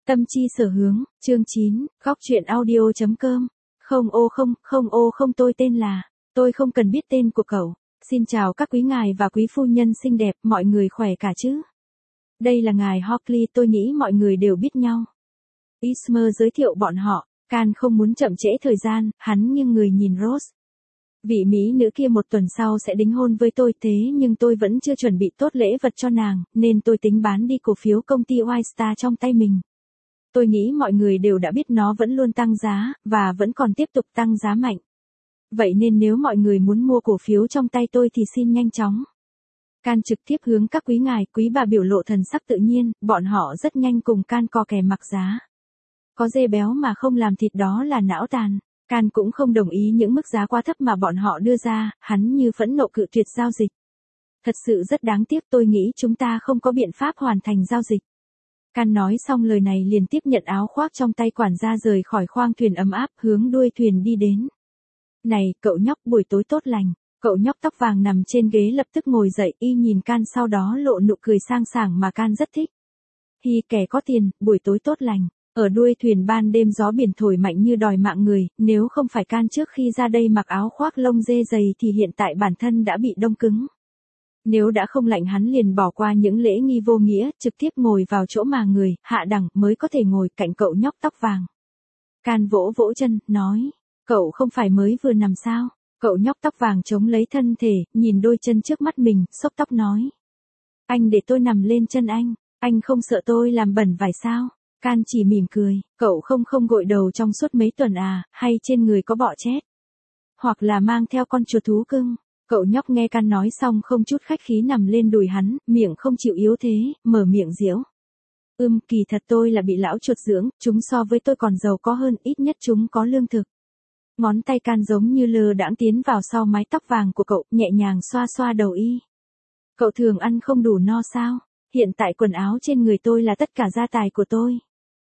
Tâm chi sở hướng, chương 9, góc truyện audio.com. Không tôi tên là, tôi không cần biết tên của cậu. Xin chào các quý ngài và quý phu nhân xinh đẹp, mọi người khỏe cả chứ? Đây là ngài Hockley, tôi nghĩ mọi người đều biết nhau. Ismer giới thiệu bọn họ, Can không muốn chậm trễ thời gian, hắn nghiêng người nhìn Rose. Vị mỹ nữ kia một tuần sau sẽ đính hôn với tôi, thế nhưng tôi vẫn chưa chuẩn bị tốt lễ vật cho nàng, nên tôi tính bán đi cổ phiếu công ty White Star trong tay mình. Tôi nghĩ mọi người đều đã biết nó vẫn luôn tăng giá, và vẫn còn tiếp tục tăng giá mạnh. Vậy nên nếu mọi người muốn mua cổ phiếu trong tay tôi thì xin nhanh chóng. Can trực tiếp hướng các quý ngài, quý bà biểu lộ thần sắc tự nhiên, bọn họ rất nhanh cùng Can co kè mặc giá. Có dê béo mà không làm thịt đó là não tàn. Can cũng không đồng ý những mức giá quá thấp mà bọn họ đưa ra, hắn như phẫn nộ cự tuyệt giao dịch. Thật sự rất đáng tiếc, tôi nghĩ chúng ta không có biện pháp hoàn thành giao dịch. Can nói xong lời này liền tiếp nhận áo khoác trong tay quản gia rời khỏi khoang thuyền ấm áp, hướng đuôi thuyền đi đến. Này, cậu nhóc, buổi tối tốt lành. Cậu nhóc tóc vàng nằm trên ghế lập tức ngồi dậy, y nhìn Can sau đó lộ nụ cười sang sảng mà Can rất thích. Hi, kẻ có tiền, buổi tối tốt lành. Ở đuôi thuyền ban đêm gió biển thổi mạnh như đòi mạng người, nếu không phải Can trước khi ra đây mặc áo khoác lông dê dày thì hiện tại bản thân đã bị đông cứng. Nếu đã không lạnh hắn liền bỏ qua những lễ nghi vô nghĩa, trực tiếp ngồi vào chỗ mà người, hạ đẳng, mới có thể ngồi cạnh cậu nhóc tóc vàng. Can vỗ vỗ chân, nói, cậu không phải mới vừa nằm sao? Cậu nhóc tóc vàng chống lấy thân thể, nhìn đôi chân trước mắt mình, xốc tóc nói. Anh để tôi nằm lên chân anh không sợ tôi làm bẩn vải sao? Can chỉ mỉm cười, cậu không gội đầu trong suốt mấy tuần à, hay trên người có bọ chết? Hoặc là mang theo con chuột thú cưng? Cậu nhóc nghe Can nói xong không chút khách khí nằm lên đùi hắn, miệng không chịu yếu thế, mở miệng giễu. Kỳ thật tôi là bị lão chuột dưỡng, chúng so với tôi còn giàu có hơn, ít nhất chúng có lương thực. Ngón tay Can giống như lơ đãng tiến vào sau mái tóc vàng của cậu, nhẹ nhàng xoa xoa đầu y. Cậu thường ăn không đủ no sao? Hiện tại quần áo trên người tôi là tất cả gia tài của tôi.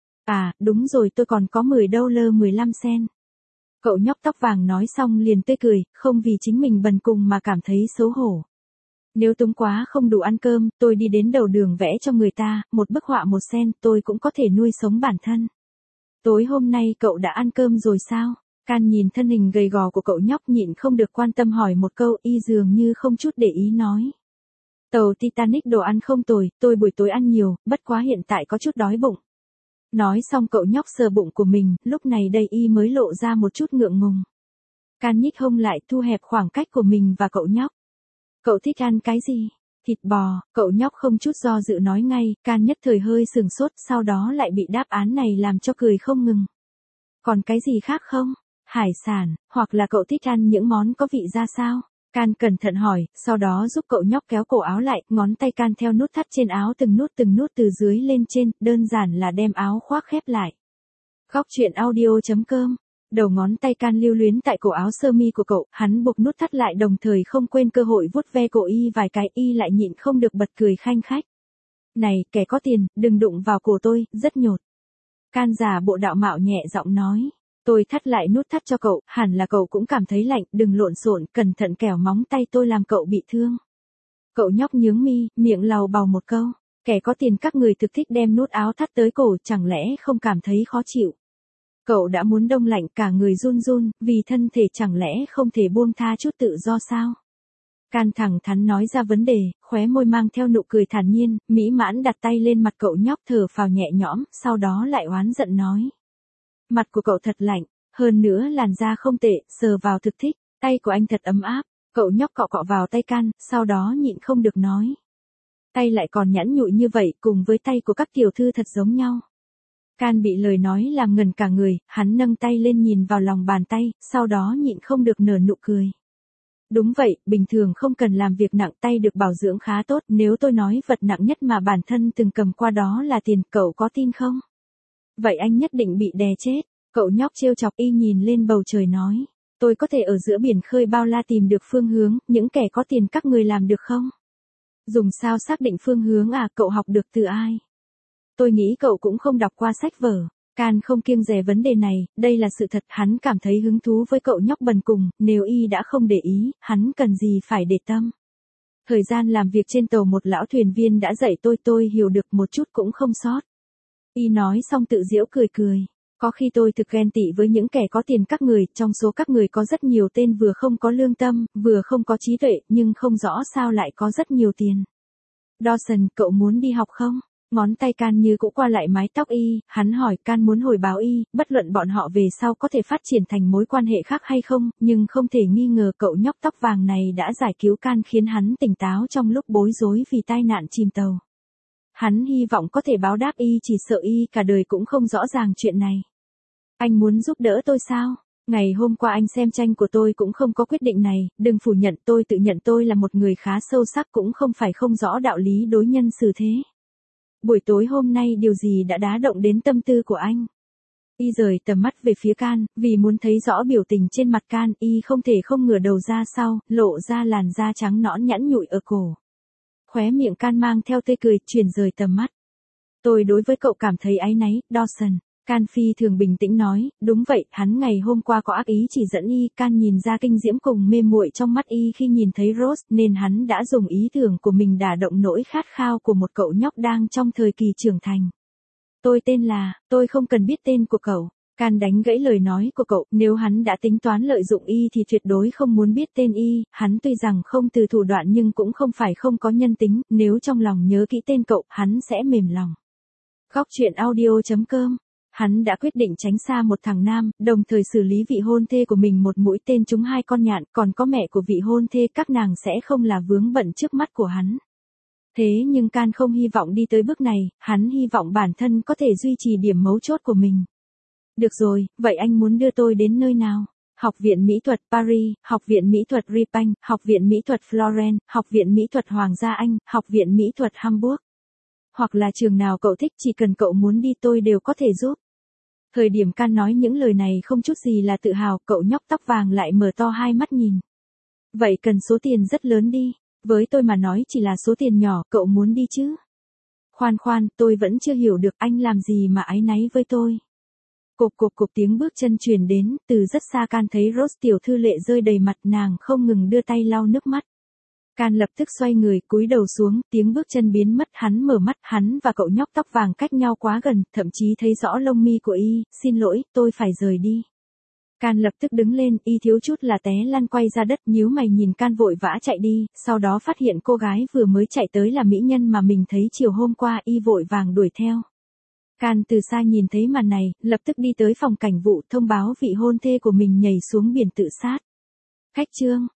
À, đúng rồi, tôi còn có $10 15 cent. Cậu nhóc tóc vàng nói xong liền tươi cười, không vì chính mình bần cùng mà cảm thấy xấu hổ. Nếu túng quá không đủ ăn cơm, tôi đi đến đầu đường vẽ cho người ta, một bức họa 1 cent, tôi cũng có thể nuôi sống bản thân. Tối hôm nay cậu đã ăn cơm rồi sao? Can nhìn thân hình gầy gò của cậu nhóc nhịn không được quan tâm hỏi một câu, y dường như không chút để ý nói. Tàu Titanic đồ ăn không tồi, tôi buổi tối ăn nhiều, bất quá hiện tại có chút đói bụng. Nói xong cậu nhóc sờ bụng của mình, lúc này đây y mới lộ ra một chút ngượng ngùng. Can nhích hông lại, thu hẹp khoảng cách của mình và cậu nhóc. Cậu thích ăn cái gì? Thịt bò, cậu nhóc không chút do dự nói ngay, Can nhất thời hơi sừng sốt, sau đó lại bị đáp án này làm cho cười không ngừng. Còn cái gì khác không? Hải sản, hoặc là cậu thích ăn những món có vị ra sao? Can cẩn thận hỏi, sau đó giúp cậu nhóc kéo cổ áo lại, ngón tay Can theo nút thắt trên áo từng nút từ dưới lên trên, đơn giản là đem áo khoác khép lại. Góc truyện audio.com. Đầu ngón tay Can lưu luyến tại cổ áo sơ mi của cậu, hắn buộc nút thắt lại đồng thời không quên cơ hội vuốt ve cổ y vài cái, y lại nhịn không được bật cười khanh khách. Này, kẻ có tiền, đừng đụng vào cổ tôi, rất nhột. Can giả bộ đạo mạo nhẹ giọng nói. Tôi thắt lại nút thắt cho cậu, hẳn là cậu cũng cảm thấy lạnh, đừng lộn xộn, cẩn thận kẻo móng tay tôi làm cậu bị thương. Cậu nhóc nhướng mi, miệng lầu bầu một câu, kẻ có tiền các người thực thích đem nút áo thắt tới cổ, chẳng lẽ không cảm thấy khó chịu. Cậu đã muốn đông lạnh cả người run run, vì thân thể chẳng lẽ không thể buông tha chút tự do sao? Can thẳng thắn nói ra vấn đề, khóe môi mang theo nụ cười thản nhiên, mỹ mãn đặt tay lên mặt cậu nhóc thở phào nhẹ nhõm, sau đó lại oán giận nói. Mặt của cậu thật lạnh, hơn nữa làn da không tệ, sờ vào thực thích, tay của anh thật ấm áp. Cậu nhóc cọ cọ vào tay Can, sau đó nhịn không được nói. Tay lại còn nhẵn nhụi như vậy, cùng với tay của các tiểu thư thật giống nhau. Can bị lời nói làm ngần cả người, hắn nâng tay lên nhìn vào lòng bàn tay, sau đó nhịn không được nở nụ cười. Đúng vậy, bình thường không cần làm việc nặng, tay được bảo dưỡng khá tốt, nếu tôi nói vật nặng nhất mà bản thân từng cầm qua đó là tiền, cậu có tin không? Vậy anh nhất định bị đè chết. Cậu nhóc trêu chọc, y nhìn lên bầu trời nói. Tôi có thể ở giữa biển khơi bao la tìm được phương hướng, những kẻ có tiền các người làm được không? Dùng sao xác định phương hướng à, cậu học được từ ai? Tôi nghĩ cậu cũng không đọc qua sách vở. Can không kiêng dè vấn đề này, đây là sự thật, hắn cảm thấy hứng thú với cậu nhóc bần cùng, nếu y đã không để ý, hắn cần gì phải để tâm. Thời gian làm việc trên tàu một lão thuyền viên đã dạy tôi hiểu được một chút cũng không sót. Y nói xong tự giễu cười cười. Có khi tôi thực ghen tị với những kẻ có tiền các người, trong số các người có rất nhiều tên vừa không có lương tâm, vừa không có trí tuệ, nhưng không rõ sao lại có rất nhiều tiền. Dawson, cậu muốn đi học không? Ngón tay Can như cũ qua lại mái tóc Y, hắn hỏi. Can muốn hồi báo Y, bất luận bọn họ về sau có thể phát triển thành mối quan hệ khác hay không, nhưng không thể nghi ngờ cậu nhóc tóc vàng này đã giải cứu Can khiến hắn tỉnh táo trong lúc bối rối vì tai nạn chìm tàu. Hắn hy vọng có thể báo đáp Y, chỉ sợ Y cả đời cũng không rõ ràng chuyện này. Anh muốn giúp đỡ tôi sao? Ngày hôm qua anh xem tranh của tôi cũng không có quyết định này, đừng phủ nhận, tôi tự nhận tôi là một người khá sâu sắc, cũng không phải không rõ đạo lý đối nhân xử thế. Buổi tối hôm nay điều gì đã đá động đến tâm tư của anh? Y rời tầm mắt về phía Can, vì muốn thấy rõ biểu tình trên mặt Can, Y không thể không ngửa đầu ra sau, lộ ra làn da trắng nõn nhẵn nhụi ở cổ. Khóe miệng Can mang theo tươi cười, chuyển rời tầm mắt. Tôi đối với cậu cảm thấy áy náy, Dawson. Can phi thường bình tĩnh nói, đúng vậy, hắn ngày hôm qua có ác ý chỉ dẫn Y. Can nhìn ra kinh diễm cùng mê muội trong mắt Y khi nhìn thấy Rose, nên hắn đã dùng ý tưởng của mình đả động nỗi khát khao của một cậu nhóc đang trong thời kỳ trưởng thành. Tôi tên là, tôi không cần biết tên của cậu. Can đánh gãy lời nói của cậu, nếu hắn đã tính toán lợi dụng Y thì tuyệt đối không muốn biết tên Y, hắn tuy rằng không từ thủ đoạn nhưng cũng không phải không có nhân tính, nếu trong lòng nhớ kỹ tên cậu, hắn sẽ mềm lòng. Góc truyện audio.com. Hắn đã quyết định tránh xa một thằng nam, đồng thời xử lý vị hôn thê của mình một mũi tên trúng 2 con nhạn, còn có mẹ của vị hôn thê, các nàng sẽ không là vướng bận trước mắt của hắn. Thế nhưng Can không hy vọng đi tới bước này, hắn hy vọng bản thân có thể duy trì điểm mấu chốt của mình. Được rồi, vậy anh muốn đưa tôi đến nơi nào? Học viện Mỹ thuật Paris, Học viện Mỹ thuật Ripagne, Học viện Mỹ thuật Florence, Học viện Mỹ thuật Hoàng gia Anh, Học viện Mỹ thuật Hamburg. Hoặc là trường nào cậu thích, chỉ cần cậu muốn đi tôi đều có thể giúp. Thời điểm Can nói những lời này không chút gì là tự hào, cậu nhóc tóc vàng lại mở to hai mắt nhìn. Vậy cần số tiền rất lớn đi, với tôi mà nói chỉ là số tiền nhỏ, cậu muốn đi chứ? Khoan, tôi vẫn chưa hiểu được anh làm gì mà áy náy với tôi. Cộp tiếng bước chân truyền đến, từ rất xa Can thấy Rose tiểu thư lệ rơi đầy mặt, nàng không ngừng đưa tay lau nước mắt. Can lập tức xoay người, cúi đầu xuống, tiếng bước chân biến mất, hắn mở mắt, hắn và cậu nhóc tóc vàng cách nhau quá gần, thậm chí thấy rõ lông mi của Y. Xin lỗi, tôi phải rời đi. Can lập tức đứng lên, Y thiếu chút là té lăn quay ra đất, nhíu mày nhìn Can vội vã chạy đi, sau đó phát hiện cô gái vừa mới chạy tới là mỹ nhân mà mình thấy chiều hôm qua, Y vội vàng đuổi theo. Can từ xa nhìn thấy màn này, lập tức đi tới phòng cảnh vụ, thông báo vị hôn thê của mình nhảy xuống biển tự sát. Khách trương,